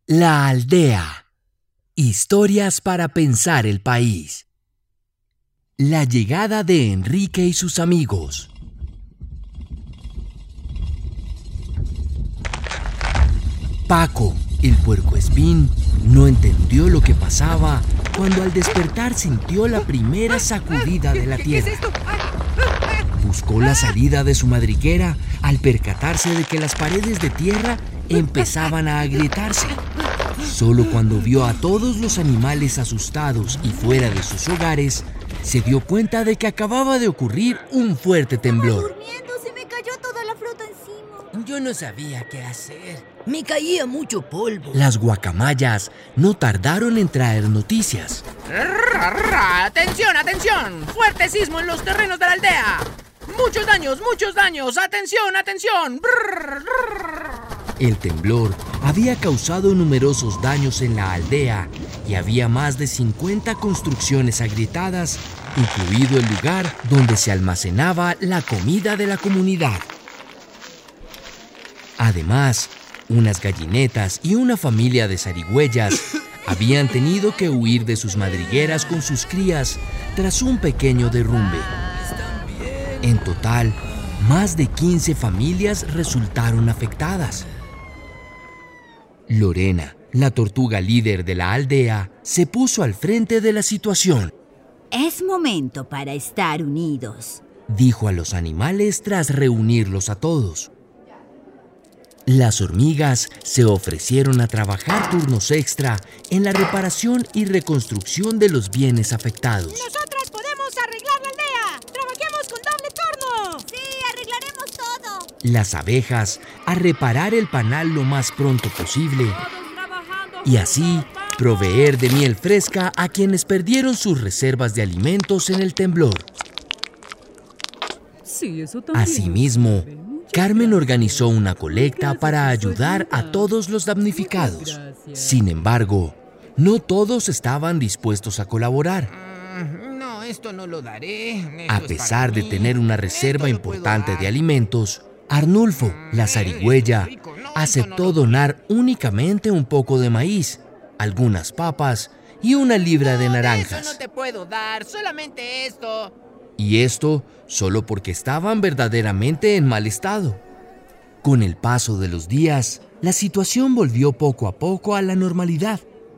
La aldea. Historias para pensar el país. La llegada de Enrique y sus amigos. Paco, el puercoespín, no entendió lo que pasaba cuando al despertar sintió la primera sacudida de la tierra. ¿Qué es esto? Buscó la salida de su madriguera al percatarse de que las paredes de tierra empezaban a agrietarse. Solo cuando vio a todos los animales asustados y fuera de sus hogares, se dio cuenta de que acababa de ocurrir un fuerte temblor. Estaba durmiendo, se me cayó toda la fruta encima. Yo no sabía qué hacer. Me caía mucho polvo. Las guacamayas no tardaron en traer noticias. ¡Atención, atención! ¡Fuerte sismo en los terrenos de la aldea! ¡Muchos daños, muchos daños! ¡Atención, atención! El temblor había causado numerosos daños en la aldea y había más de 50 construcciones agrietadas, incluido el lugar donde se almacenaba la comida de la comunidad. Además, unas gallinetas y una familia de zarigüeyas habían tenido que huir de sus madrigueras con sus crías tras un pequeño derrumbe. En total, más de 15 familias resultaron afectadas. Lorena, la tortuga líder de la aldea, se puso al frente de la situación. Es momento para estar unidos, Dijo a los animales tras reunirlos a todos. Las hormigas se ofrecieron a trabajar turnos extra en la reparación y reconstrucción de los bienes afectados. ¡Nosotras podemos arreglar la aldea! ¡Trabajemos con doble turno! Sí, arreglaremos todo. Las abejas a reparar el panal lo más pronto posible y así proveer de miel fresca a quienes perdieron sus reservas de alimentos en el temblor. Sí, eso también. Asimismo, Carmen organizó una colecta para ayudar a todos los damnificados. Sin embargo, no todos estaban dispuestos a colaborar. No, esto no lo daré. A pesar de tener una reserva importante de alimentos, Arnulfo, la zarigüeya, aceptó donar únicamente un poco de maíz, algunas papas y una libra de Eso naranjas. no te puedo dar, solamente esto. Y esto solo porque estaban verdaderamente en mal estado. Con el paso de los días, la situación volvió poco a poco a la normalidad.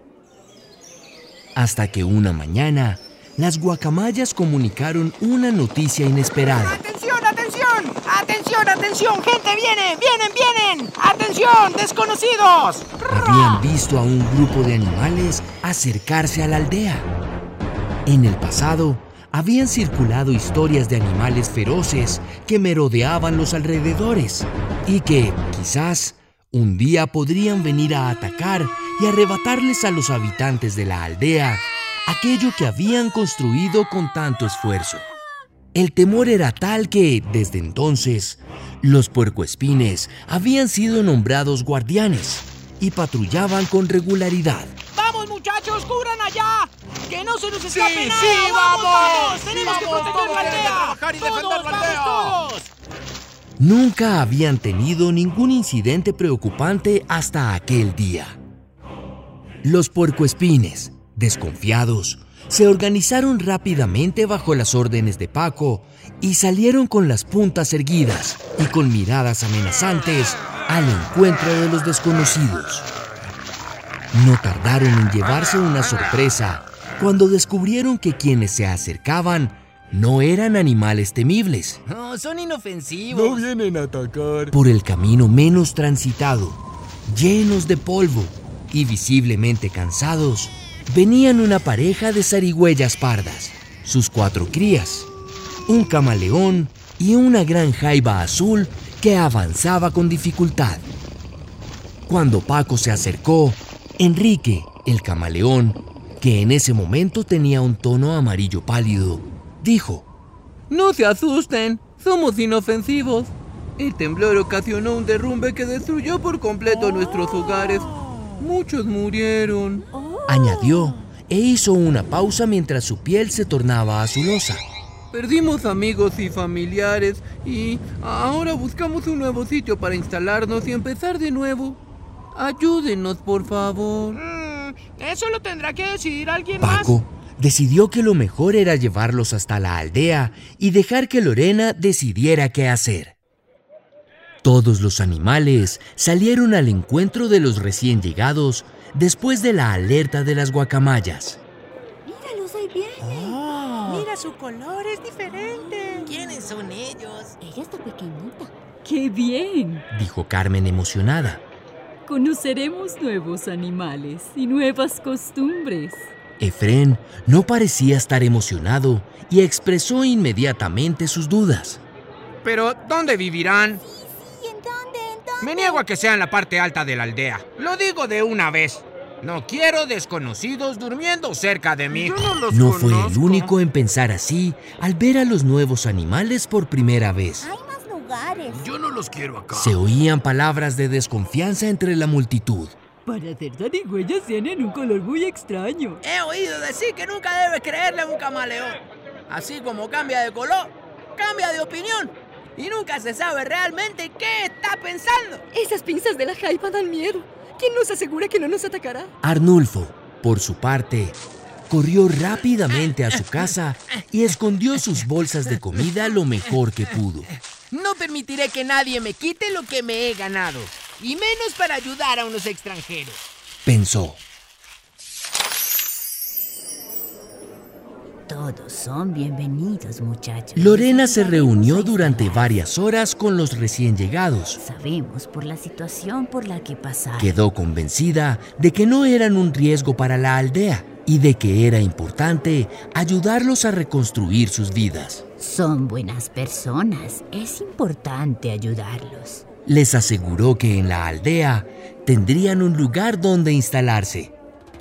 Hasta que una mañana, las guacamayas comunicaron una noticia inesperada. ¡Atención, atención! ¡Atención, atención! ¡Gente, vienen, vienen, vienen! ¡Atención, desconocidos! Habían visto a un grupo de animales acercarse a la aldea. En el pasado, habían circulado historias de animales feroces que merodeaban los alrededores y que, quizás, un día podrían venir a atacar y arrebatarles a los habitantes de la aldea aquello que habían construido con tanto esfuerzo. El temor era tal que, desde entonces, los puercoespines habían sido nombrados guardianes y patrullaban con regularidad. ¡Vamos, muchachos! ¡Cubran allá! ¡Que no se nos escape nada! sí, vamos! ¡Tenemos que Vamos, proteger la aldea! trabajar y defender ¡Todos, la vamos, aldea! todos! Nunca habían tenido ningún incidente preocupante hasta aquel día. Los puercoespines, desconfiados, se organizaron rápidamente bajo las órdenes de Paco y salieron con las puntas erguidas y con miradas amenazantes al encuentro de los desconocidos. No tardaron en llevarse una sorpresa cuando descubrieron que quienes se acercaban no eran animales temibles. No, son inofensivos. vienen a atacar. Por el camino menos transitado, llenos de polvo y visiblemente cansados, venían una pareja de zarigüeyas pardas, sus 4 crías, un camaleón y una gran jaiba azul que avanzaba con dificultad. Cuando Paco se acercó, Enrique, el camaleón, que en ese momento tenía un tono amarillo pálido, dijo: No se asusten, somos inofensivos. El temblor ocasionó un derrumbe que destruyó por completo nuestros hogares. Muchos murieron. añadió, e hizo una pausa mientras su piel se tornaba azulosa. Perdimos amigos y familiares y ahora buscamos un nuevo sitio para instalarnos y empezar de nuevo. Ayúdenos, por favor. Eso lo tendrá que decidir alguien más. Paco decidió que lo mejor era llevarlos hasta la aldea y dejar que Lorena decidiera qué hacer. Todos los animales salieron al encuentro de los recién llegados después de la alerta de las guacamayas. Míralos, ahí vienen. Mira, su color es diferente. ¿Quiénes son ellos? Ella está pequeñita. ¡Qué bien! Dijo Carmen emocionada. Conoceremos nuevos animales y nuevas costumbres. Efrén no parecía estar emocionado y expresó inmediatamente sus dudas. Pero, ¿dónde vivirán? ¿Y en dónde? Me niego a que sea en la parte alta de la aldea. Lo digo de una vez. No quiero desconocidos durmiendo cerca de mí. No fue el único en pensar así al ver a los nuevos animales por primera vez. Hay más lugares. Yo no los quiero acá. Se oían palabras de desconfianza entre la multitud. Para hacer zarigüeyas tienen un color muy extraño. He oído decir que nunca debes creerle a un camaleón. Así como cambia de color, cambia de opinión. Y nunca se sabe realmente qué está pensando. Esas pinzas de la jaiba dan miedo. ¿Quién nos asegura que no nos atacará? Arnulfo, por su parte, corrió rápidamente a su casa y escondió sus bolsas de comida lo mejor que pudo. No permitiré que nadie me quite lo que me he ganado. Y menos para ayudar a unos extranjeros. Pensó. Todos son bienvenidos, muchachos. Lorena se reunió durante varias horas con los recién llegados. Sabemos por la situación por la que pasaron. Quedó convencida de que no eran un riesgo para la aldea y de que era importante ayudarlos a reconstruir sus vidas. Son buenas personas. Es importante ayudarlos. Les aseguró que en la aldea tendrían un lugar donde instalarse.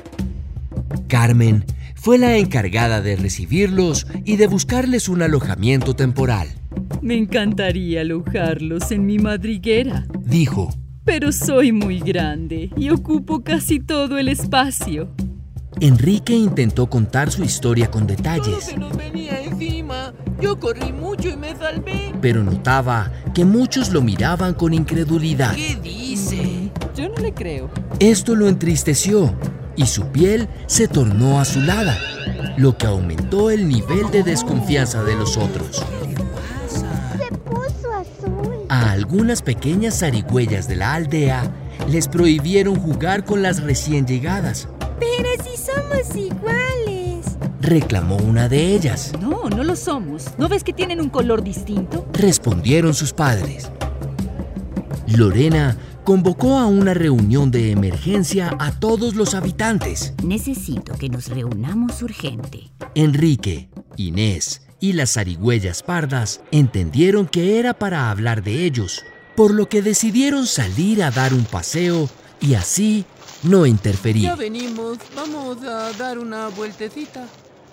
Carmen fue la encargada de recibirlos y de buscarles un alojamiento temporal. Me encantaría alojarlos en mi madriguera, Dijo. pero soy muy grande y ocupo casi todo el espacio. Enrique intentó contar su historia con Todo detalles, se nos venía encima. Yo corrí mucho y me salvé. pero notaba que muchos lo miraban con incredulidad. ¿Qué dice? Yo no le creo. Esto lo entristeció y su piel se tornó azulada, lo que aumentó el nivel de desconfianza de los otros. Se puso azul. A algunas pequeñas zarigüeyas de la aldea les prohibieron jugar con las recién llegadas, Pero si somos iguales. reclamó una de ellas. No, no lo somos. ¿No ves que tienen un color distinto? Respondieron sus padres. Lorena convocó a una reunión de emergencia a todos los habitantes. Necesito que nos reunamos urgente. Enrique, Inés y las zarigüeyas pardas entendieron que era para hablar de ellos, por lo que decidieron salir a dar un paseo y así no interferir. Ya venimos. Vamos a dar una vueltecita.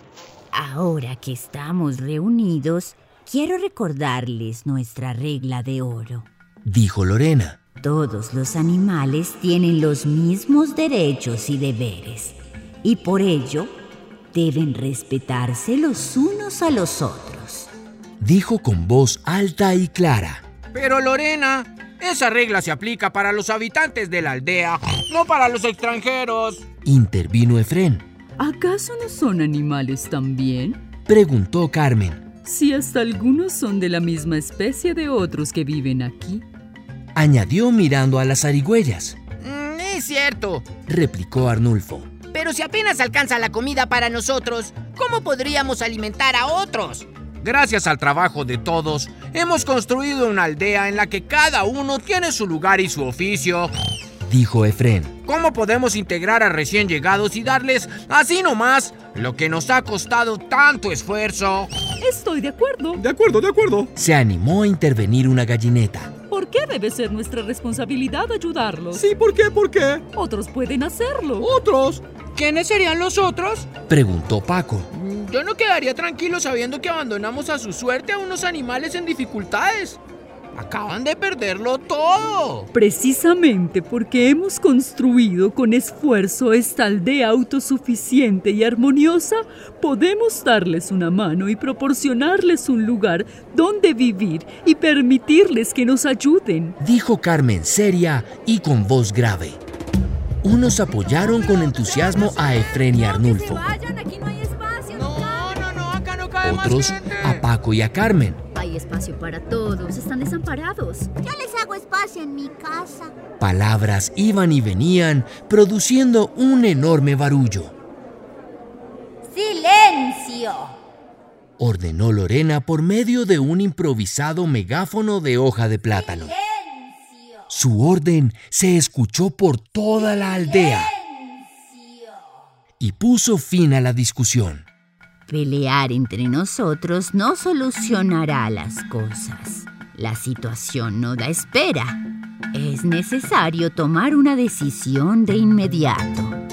Ahora que estamos reunidos, quiero recordarles nuestra regla de oro. Dijo Lorena. Todos los animales tienen los mismos derechos y deberes, y por ello deben respetarse los unos a los otros. Dijo con voz alta y clara. Pero Lorena, esa regla se aplica para los habitantes de la aldea, no para los extranjeros. Intervino Efrén. ¿Acaso no son animales también? Preguntó Carmen. Si hasta algunos son de la misma especie de otros que viven aquí. Añadió mirando a las zarigüeyas. Es cierto. Replicó Arnulfo. Pero si apenas alcanza la comida para nosotros, ¿cómo podríamos alimentar a otros? Gracias al trabajo de todos, hemos construido una aldea en la que cada uno tiene su lugar y su oficio. Dijo Efrén. ¿Cómo podemos integrar a recién llegados y darles, así nomás, lo que nos ha costado tanto esfuerzo? Estoy de acuerdo. De acuerdo. Se animó a intervenir una gallineta. ¿Por qué debe ser nuestra responsabilidad ayudarlos? Sí, ¿por qué? ¿Por qué? Otros pueden hacerlo. ¡Otros! ¿Quiénes serían los otros? Preguntó Paco. Yo no quedaría tranquilo sabiendo que abandonamos a su suerte a unos animales en dificultades. Acaban de perderlo todo. Precisamente porque hemos construido con esfuerzo esta aldea autosuficiente y armoniosa, podemos darles una mano y proporcionarles un lugar donde vivir y permitirles que nos ayuden. Dijo Carmen seria y con voz grave. Unos apoyaron con entusiasmo a Efrén y Arnulfo. Vayan, aquí no hay espacio. No, acá no cabe más Otros gente. a Paco y a Carmen. Hay espacio para todos, están desamparados. Yo les hago espacio en mi casa. Palabras iban y venían, produciendo un enorme barullo. ¡Silencio! Ordenó Lorena por medio de un improvisado megáfono de hoja de plátano. ¡Silencio! Su orden se escuchó por toda la aldea y puso fin a la discusión. Pelear entre nosotros no solucionará las cosas. La situación no da espera. Es necesario tomar una decisión de inmediato.